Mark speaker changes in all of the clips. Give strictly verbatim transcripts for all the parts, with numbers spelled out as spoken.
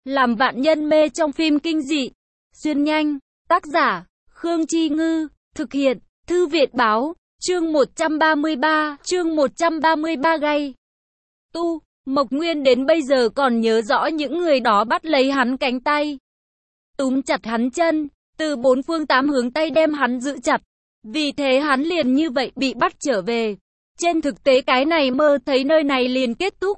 Speaker 1: Làm vạn nhân mê trong phim kinh dị. Xuyên nhanh. Tác giả, Khương Chi Ngư. Thực hiện, Thư viện Báo. Chương một trăm ba mươi ba, chương một trăm ba mươi ba gay. Tu, Mộc Nguyên đến bây giờ còn nhớ rõ những người đó bắt lấy hắn cánh tay. Túm chặt hắn chân, từ bốn phương tám hướng tay đem hắn giữ chặt. Vì thế hắn liền như vậy bị bắt trở về. Trên thực tế cái này mơ thấy nơi này liền kết thúc.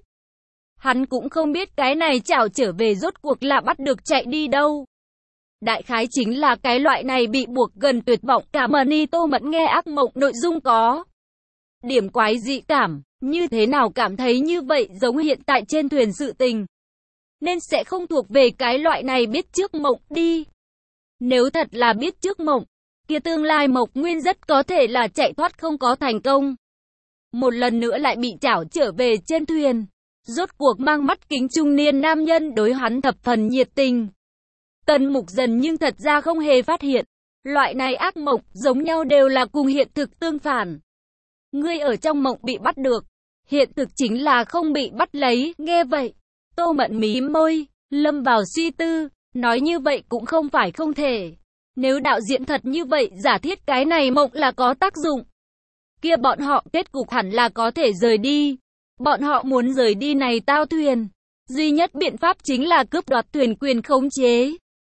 Speaker 1: Hắn cũng không biết cái này chảo trở về rốt cuộc là bắt được chạy đi đâu. Đại khái chính là cái loại này bị buộc gần tuyệt vọng cả mà ni Tô Mẫn nghe ác mộng nội dung có điểm quái dị cảm, như thế nào cảm thấy như vậy giống hiện tại trên thuyền sự tình. Nên sẽ không thuộc về cái loại này biết trước mộng đi. Nếu thật là biết trước mộng, kia tương lai Mộc Nguyên rất có thể là chạy thoát không có thành công. Một lần nữa lại bị chảo trở về trên thuyền. Rốt cuộc mang mắt kính trung niên nam nhân đối hắn thập phần nhiệt tình. Tần Mục Dần nhưng thật ra không hề phát hiện. Loại này ác mộng giống nhau đều là cùng hiện thực tương phản. Ngươi ở trong mộng bị bắt được. Hiện thực chính là không bị bắt lấy. Nghe vậy, Tô Mẫn mím môi, lâm vào suy tư. Nói như vậy cũng không phải không thể. Nếu đạo diễn thật như vậy giả thiết cái này mộng là có tác dụng, kia bọn họ kết cục hẳn là có thể rời đi. Bọn họ muốn rời đi này tao thuyền. Duy nhất biện pháp chính là cướp đoạt thuyền quyền khống chế.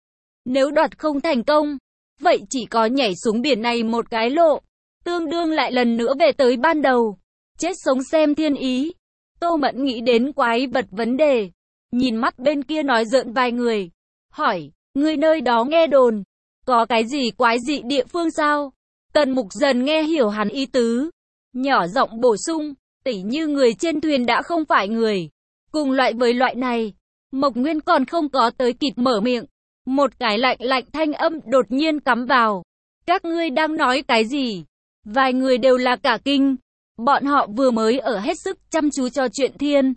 Speaker 1: Nếu đoạt không thành công, vậy chỉ có nhảy xuống biển này một cái lộ. Tương đương lại lần nữa về tới ban đầu. Chết sống xem thiên ý. Tô Mẫn nghĩ đến quái vật vấn đề. Nhìn mắt bên kia nói giỡn vài người. Hỏi, người nơi đó nghe đồn. Có cái gì quái dị địa phương sao? Tần Mục Dần nghe hiểu hắn ý tứ. Nhỏ giọng bổ sung. Tỉ như người trên thuyền đã không phải người. Cùng loại với loại này, Mộc Nguyên còn không có tới kịp mở miệng. Một cái lạnh lạnh thanh âm đột nhiên cắm vào. Các ngươi đang nói cái gì? Vài người đều là cả kinh. Bọn họ vừa mới ở hết sức chăm chú cho chuyện thiên.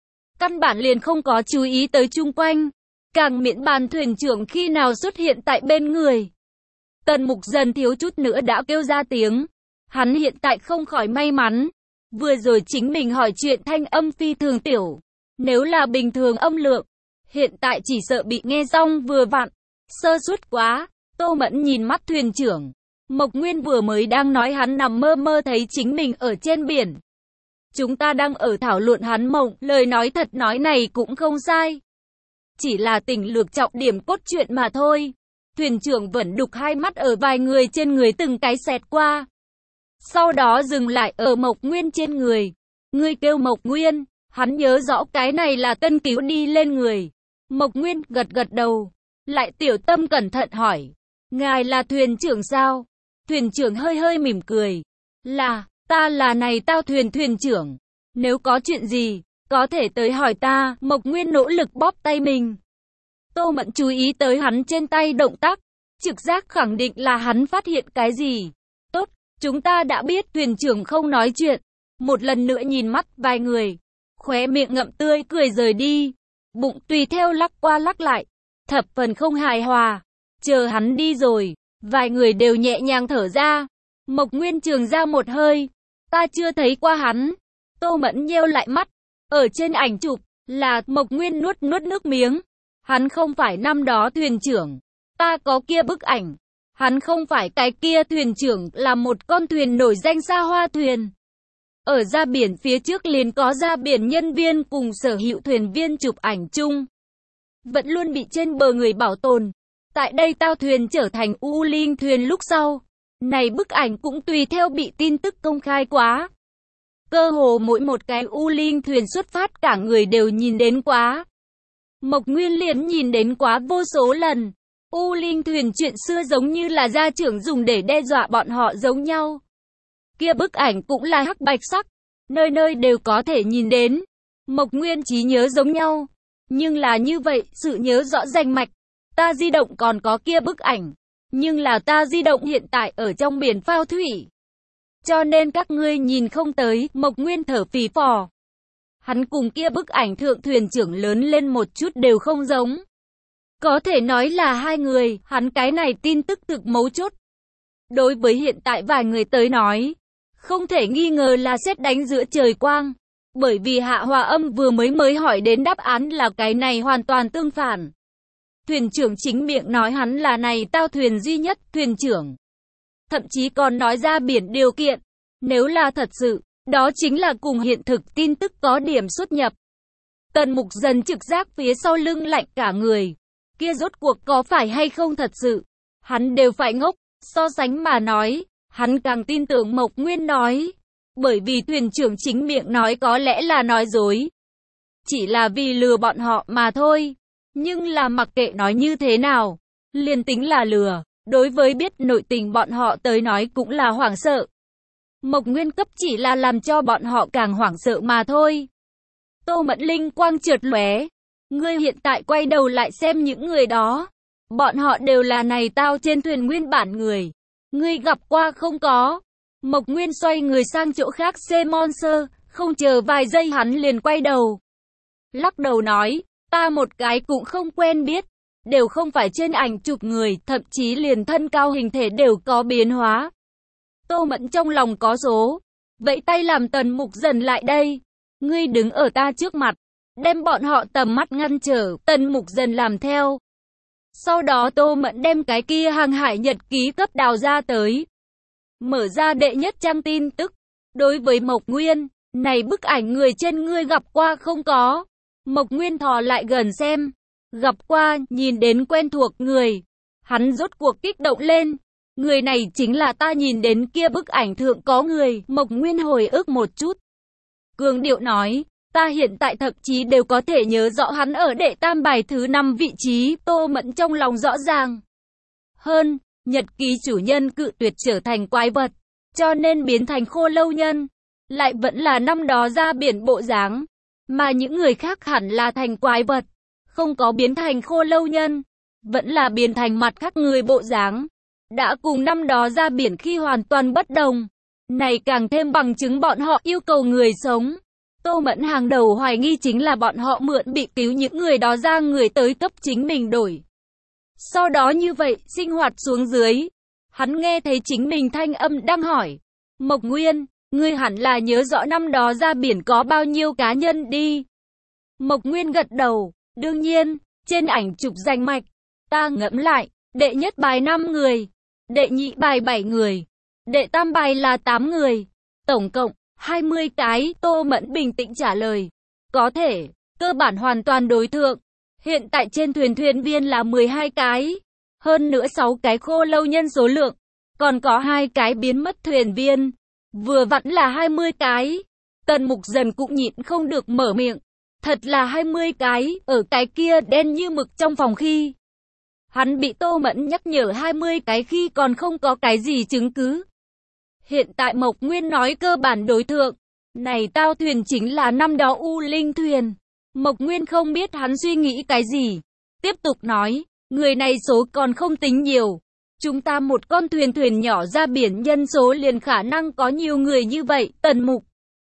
Speaker 1: Căn bản liền không có chú ý tới chung quanh. Càng miễn bàn thuyền trưởng khi nào xuất hiện tại bên người. Tần Mục Dần thiếu chút nữa đã kêu ra tiếng. Hắn hiện tại không khỏi may mắn. Vừa rồi chính mình hỏi chuyện thanh âm phi thường tiểu. Nếu là bình thường âm lượng, hiện tại chỉ sợ bị nghe xong vừa vặn. Sơ suất quá. Tô Mẫn nhìn mắt thuyền trưởng. Mộc Nguyên vừa mới đang nói hắn nằm mơ mơ thấy chính mình ở trên biển. Chúng ta đang ở thảo luận hắn mộng. Lời nói thật nói này cũng không sai. Chỉ là tỉnh lược trọng điểm cốt truyện mà thôi. Thuyền trưởng vẫn đục hai mắt ở vài người trên người từng cái xẹt qua. Sau đó dừng lại ở Mộc Nguyên trên người. Ngươi kêu Mộc Nguyên, hắn nhớ rõ cái này là tân cứu đi lên người. Mộc Nguyên gật gật đầu. Lại tiểu tâm cẩn thận hỏi. Ngài là thuyền trưởng sao? Thuyền trưởng hơi hơi mỉm cười. Là, ta là này tao thuyền thuyền trưởng. Nếu có chuyện gì, có thể tới hỏi ta. Mộc Nguyên nỗ lực bóp tay mình. Tô Mẫn chú ý tới hắn trên tay động tác. Trực giác khẳng định là hắn phát hiện cái gì. Tốt. Chúng ta đã biết thuyền trưởng không nói chuyện. Một lần nữa nhìn mắt vài người. Khóe miệng ngậm tươi cười rời đi. Bụng tùy theo lắc qua lắc lại. Thập phần không hài hòa. Chờ hắn đi rồi. Vài người đều nhẹ nhàng thở ra. Mộc Nguyên trường ra một hơi. Ta chưa thấy qua hắn. Tô Mẫn nheo lại mắt. Ở trên ảnh chụp là Mộc Nguyên nuốt nuốt nước miếng. Hắn không phải năm đó thuyền trưởng. Ta có kia bức ảnh. Hắn không phải cái kia thuyền trưởng là một con thuyền nổi danh xa hoa thuyền. Ở ra biển phía trước liền có ra biển nhân viên cùng sở hữu thuyền viên chụp ảnh chung. Vẫn luôn bị trên bờ người bảo tồn. Tại đây tao thuyền trở thành U Linh thuyền lúc sau. Này bức ảnh cũng tùy theo bị tin tức công khai quá. Cơ hồ mỗi một cái U Linh thuyền xuất phát cả người đều nhìn đến quá. Mộc Nguyên liền nhìn đến quá vô số lần. U Linh thuyền chuyện xưa giống như là gia trưởng dùng để đe dọa bọn họ giống nhau. Kia bức ảnh cũng là hắc bạch sắc, nơi nơi đều có thể nhìn đến. Mộc Nguyên trí nhớ giống nhau, nhưng là như vậy, sự nhớ rõ rành mạch. Ta di động còn có kia bức ảnh, nhưng là ta di động hiện tại ở trong biển phao thủy. Cho nên các ngươi nhìn không tới. Mộc Nguyên thở phì phò. Hắn cùng kia bức ảnh thượng thuyền trưởng lớn lên một chút đều không giống. Có thể nói là hai người, hắn cái này tin tức thực mấu chốt. Đối với hiện tại vài người tới nói, không thể nghi ngờ là sét đánh giữa trời quang. Bởi vì Hạ Hòa Âm vừa mới mới hỏi đến đáp án là cái này hoàn toàn tương phản. Thuyền trưởng chính miệng nói hắn là này tao thuyền duy nhất thuyền trưởng. Thậm chí còn nói ra biển điều kiện. Nếu là thật sự, đó chính là cùng hiện thực tin tức có điểm xuất nhập. Tần Mục Dần trực giác phía sau lưng lạnh cả người. Kia rốt cuộc có phải hay không thật sự? Hắn đều phải ngốc. So sánh mà nói, hắn càng tin tưởng Mộc Nguyên nói. Bởi vì thuyền trưởng chính miệng nói có lẽ là nói dối. Chỉ là vì lừa bọn họ mà thôi. Nhưng là mặc kệ nói như thế nào, liền tính là lừa, đối với biết nội tình bọn họ tới nói cũng là hoảng sợ. Mộc Nguyên cấp chỉ là làm cho bọn họ càng hoảng sợ mà thôi. Tô Mẫn linh quang chợt lóe. Ngươi hiện tại quay đầu lại xem những người đó. Bọn họ đều là này tao trên thuyền nguyên bản người. Ngươi gặp qua không có? Mộc Nguyên xoay người sang chỗ khác xem Monster, không chờ vài giây hắn liền quay đầu. Lắc đầu nói, ta một cái cũng không quen biết. Đều không phải trên ảnh chụp người, thậm chí liền thân cao hình thể đều có biến hóa. Tô Mẫn trong lòng có số. Vậy tay làm Tần Mục Dần lại đây. Ngươi đứng ở ta trước mặt. Đem bọn họ tầm mắt ngăn trở, Tần Mục Dần làm theo. Sau đó Tô Mẫn đem cái kia hàng hải nhật ký cấp đào ra tới. Mở ra đệ nhất trang tin tức. Đối với Mộc Nguyên, này bức ảnh người trên ngươi gặp qua không có? Mộc Nguyên thò lại gần xem. Gặp qua, nhìn đến quen thuộc người. Hắn rốt cuộc kích động lên. Người này chính là ta nhìn đến kia bức ảnh thượng có người. Mộc Nguyên hồi ức một chút. Cường điệu nói, ta hiện tại thậm chí đều có thể nhớ rõ hắn ở đệ tam bài thứ năm vị trí. Tô Mẫn trong lòng rõ ràng. Hơn, nhật ký chủ nhân cự tuyệt trở thành quái vật, cho nên biến thành khô lâu nhân. Lại vẫn là năm đó ra biển bộ dáng. Mà những người khác hẳn là thành quái vật. Không có biến thành khô lâu nhân. Vẫn là biến thành mặt khác người bộ dáng. Đã cùng năm đó ra biển khi hoàn toàn bất đồng. Này càng thêm bằng chứng bọn họ yêu cầu người sống. Tô Mẫn hàng đầu hoài nghi chính là bọn họ mượn bị cứu những người đó ra người tới cấp chính mình đổi. Sau đó như vậy, sinh hoạt xuống dưới. Hắn nghe thấy chính mình thanh âm đang hỏi. Mộc Nguyên, ngươi hẳn là nhớ rõ năm đó ra biển có bao nhiêu cá nhân đi. Mộc Nguyên gật đầu. Đương nhiên, trên ảnh chụp danh mạch. Ta ngẫm lại, đệ nhất bài năm người. Đệ nhị bài bảy người. Đệ tam bài là tám người. Tổng cộng, hai mươi cái. Tô Mẫn bình tĩnh trả lời. Có thể, cơ bản hoàn toàn đối thượng. Hiện tại trên thuyền thuyền viên là mười hai cái. Hơn nữa sáu cái khô lâu nhân số lượng. Còn có hai cái biến mất thuyền viên. Vừa vặn là hai mươi cái. Tần Mục Dần cũng nhịn không được mở miệng. Thật là hai mươi cái, ở cái kia đen như mực trong phòng khi. Hắn bị Tô Mẫn nhắc nhở hai mươi cái khi còn không có cái gì chứng cứ. Hiện tại Mộc Nguyên nói cơ bản đối thượng. Này tao thuyền chính là năm đó U Linh thuyền. Mộc Nguyên không biết hắn suy nghĩ cái gì. Tiếp tục nói, người này số còn không tính nhiều. Chúng ta một con thuyền thuyền nhỏ ra biển nhân số liền khả năng có nhiều người như vậy. Tần Mục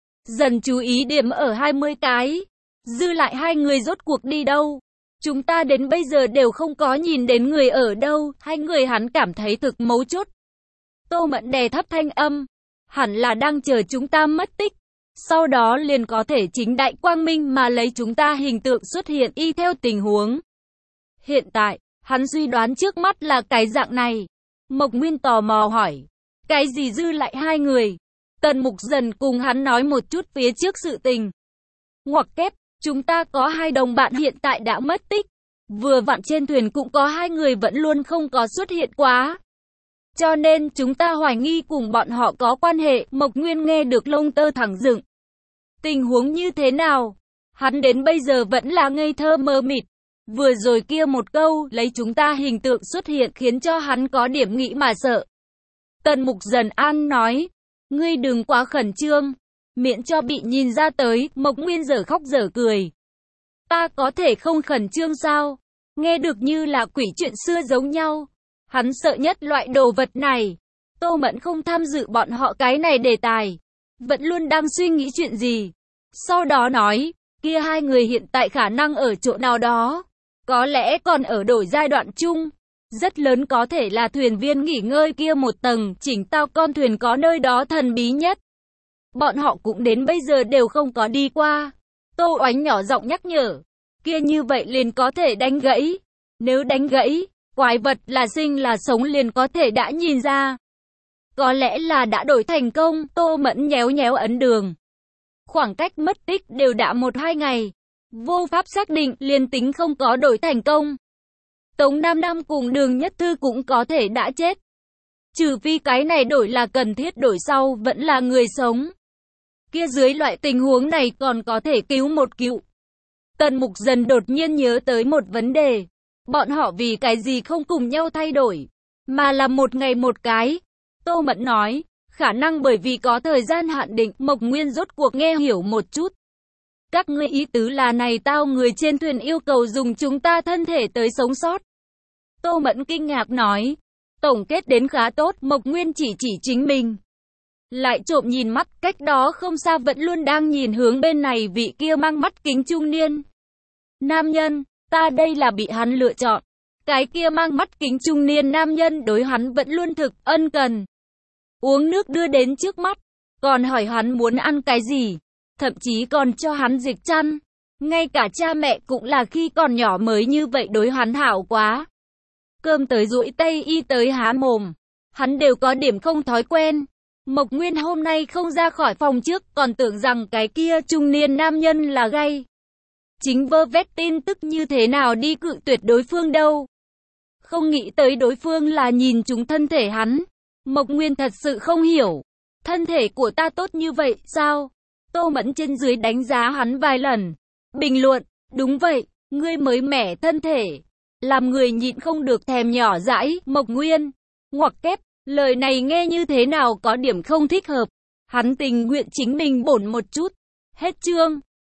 Speaker 1: Dần chú ý điểm ở hai mươi cái. Dư lại hai người rốt cuộc đi đâu? Chúng ta đến bây giờ đều không có nhìn đến người ở đâu. Hai người hắn cảm thấy thực mấu chốt. Tô Mẫn đè thấp thanh âm. Hẳn là đang chờ chúng ta mất tích. Sau đó liền có thể chính đại quang minh mà lấy chúng ta hình tượng xuất hiện y theo tình huống. Hiện tại, hắn suy đoán trước mắt là cái dạng này. Mộc Nguyên tò mò hỏi. Cái gì dư lại hai người? Tần Mục Dần cùng hắn nói một chút phía trước sự tình. Ngoặc kép, chúng ta có hai đồng bạn hiện tại đã mất tích. Vừa vặn trên thuyền cũng có hai người vẫn luôn không có xuất hiện quá. Cho nên chúng ta hoài nghi cùng bọn họ có quan hệ. Mộc Nguyên nghe được lông tơ thẳng dựng. Tình huống như thế nào? Hắn đến bây giờ vẫn là ngây thơ mơ mịt. Vừa rồi kia một câu lấy chúng ta hình tượng xuất hiện khiến cho hắn có điểm nghĩ mà sợ. Tần Mục Dần an nói. Ngươi đừng quá khẩn trương. Miễn cho bị nhìn ra tới. Mộc Nguyên dở khóc dở cười. Ta có thể không khẩn trương sao? Nghe được như là quỷ chuyện xưa giống nhau. Hắn sợ nhất loại đồ vật này. Tô Mẫn không tham dự bọn họ cái này đề tài. Vẫn luôn đang suy nghĩ chuyện gì. Sau đó nói, kia hai người hiện tại khả năng ở chỗ nào đó. Có lẽ còn ở đổi giai đoạn chung. Rất lớn có thể là thuyền viên nghỉ ngơi kia một tầng. Chỉnh tao con thuyền có nơi đó thần bí nhất. Bọn họ cũng đến bây giờ đều không có đi qua. Tô Oánh nhỏ giọng nhắc nhở. Kia như vậy liền có thể đánh gãy. Nếu đánh gãy, quái vật là sinh là sống liền có thể đã nhìn ra. Có lẽ là đã đổi thành công, Tô Mẫn nhéo nhéo ấn đường. Khoảng cách mất tích đều đã một hai ngày. Vô pháp xác định, liền tính không có đổi thành công. Tống Nam Nam cùng Đường Nhất Thư cũng có thể đã chết. Trừ phi cái này đổi là cần thiết, đổi sau vẫn là người sống. Kia dưới loại tình huống này còn có thể cứu một cứu. Tần Mục Dần đột nhiên nhớ tới một vấn đề. Bọn họ vì cái gì không cùng nhau thay đổi, mà là một ngày một cái. Tô Mẫn nói, khả năng bởi vì có thời gian hạn định. Mộc Nguyên rốt cuộc nghe hiểu một chút. Các ngươi ý tứ là này tao người trên thuyền yêu cầu dùng chúng ta thân thể tới sống sót. Tô Mẫn kinh ngạc nói, tổng kết đến khá tốt. Mộc Nguyên chỉ chỉ chính mình, lại trộm nhìn mắt cách đó không xa vẫn luôn đang nhìn hướng bên này vị kia mang mắt kính trung niên nam nhân. Ta đây là bị hắn lựa chọn. Cái kia mang mắt kính trung niên nam nhân đối hắn vẫn luôn thực ân cần. Uống nước đưa đến trước mắt, còn hỏi hắn muốn ăn cái gì, thậm chí còn cho hắn dịch chăn. Ngay cả cha mẹ cũng là khi còn nhỏ mới như vậy đối hắn hảo quá. Cơm tới duỗi tay y tới há mồm, hắn đều có điểm không thói quen. Mộc Nguyên hôm nay không ra khỏi phòng trước, còn tưởng rằng cái kia trung niên nam nhân là gay. Chính vơ vét tin tức như thế nào đi cự tuyệt đối phương đâu. Không nghĩ tới đối phương là nhìn trúng thân thể hắn. Mộc Nguyên thật sự không hiểu. Thân thể của ta tốt như vậy, sao? Tô Mẫn trên dưới đánh giá hắn vài lần. Bình luận, đúng vậy, ngươi mới mẻ thân thể. Làm người nhịn không được thèm nhỏ dãi. Mộc Nguyên, ngoặc kép, lời này nghe như thế nào có điểm không thích hợp. Hắn tình nguyện chính mình bổn một chút. Hết chương.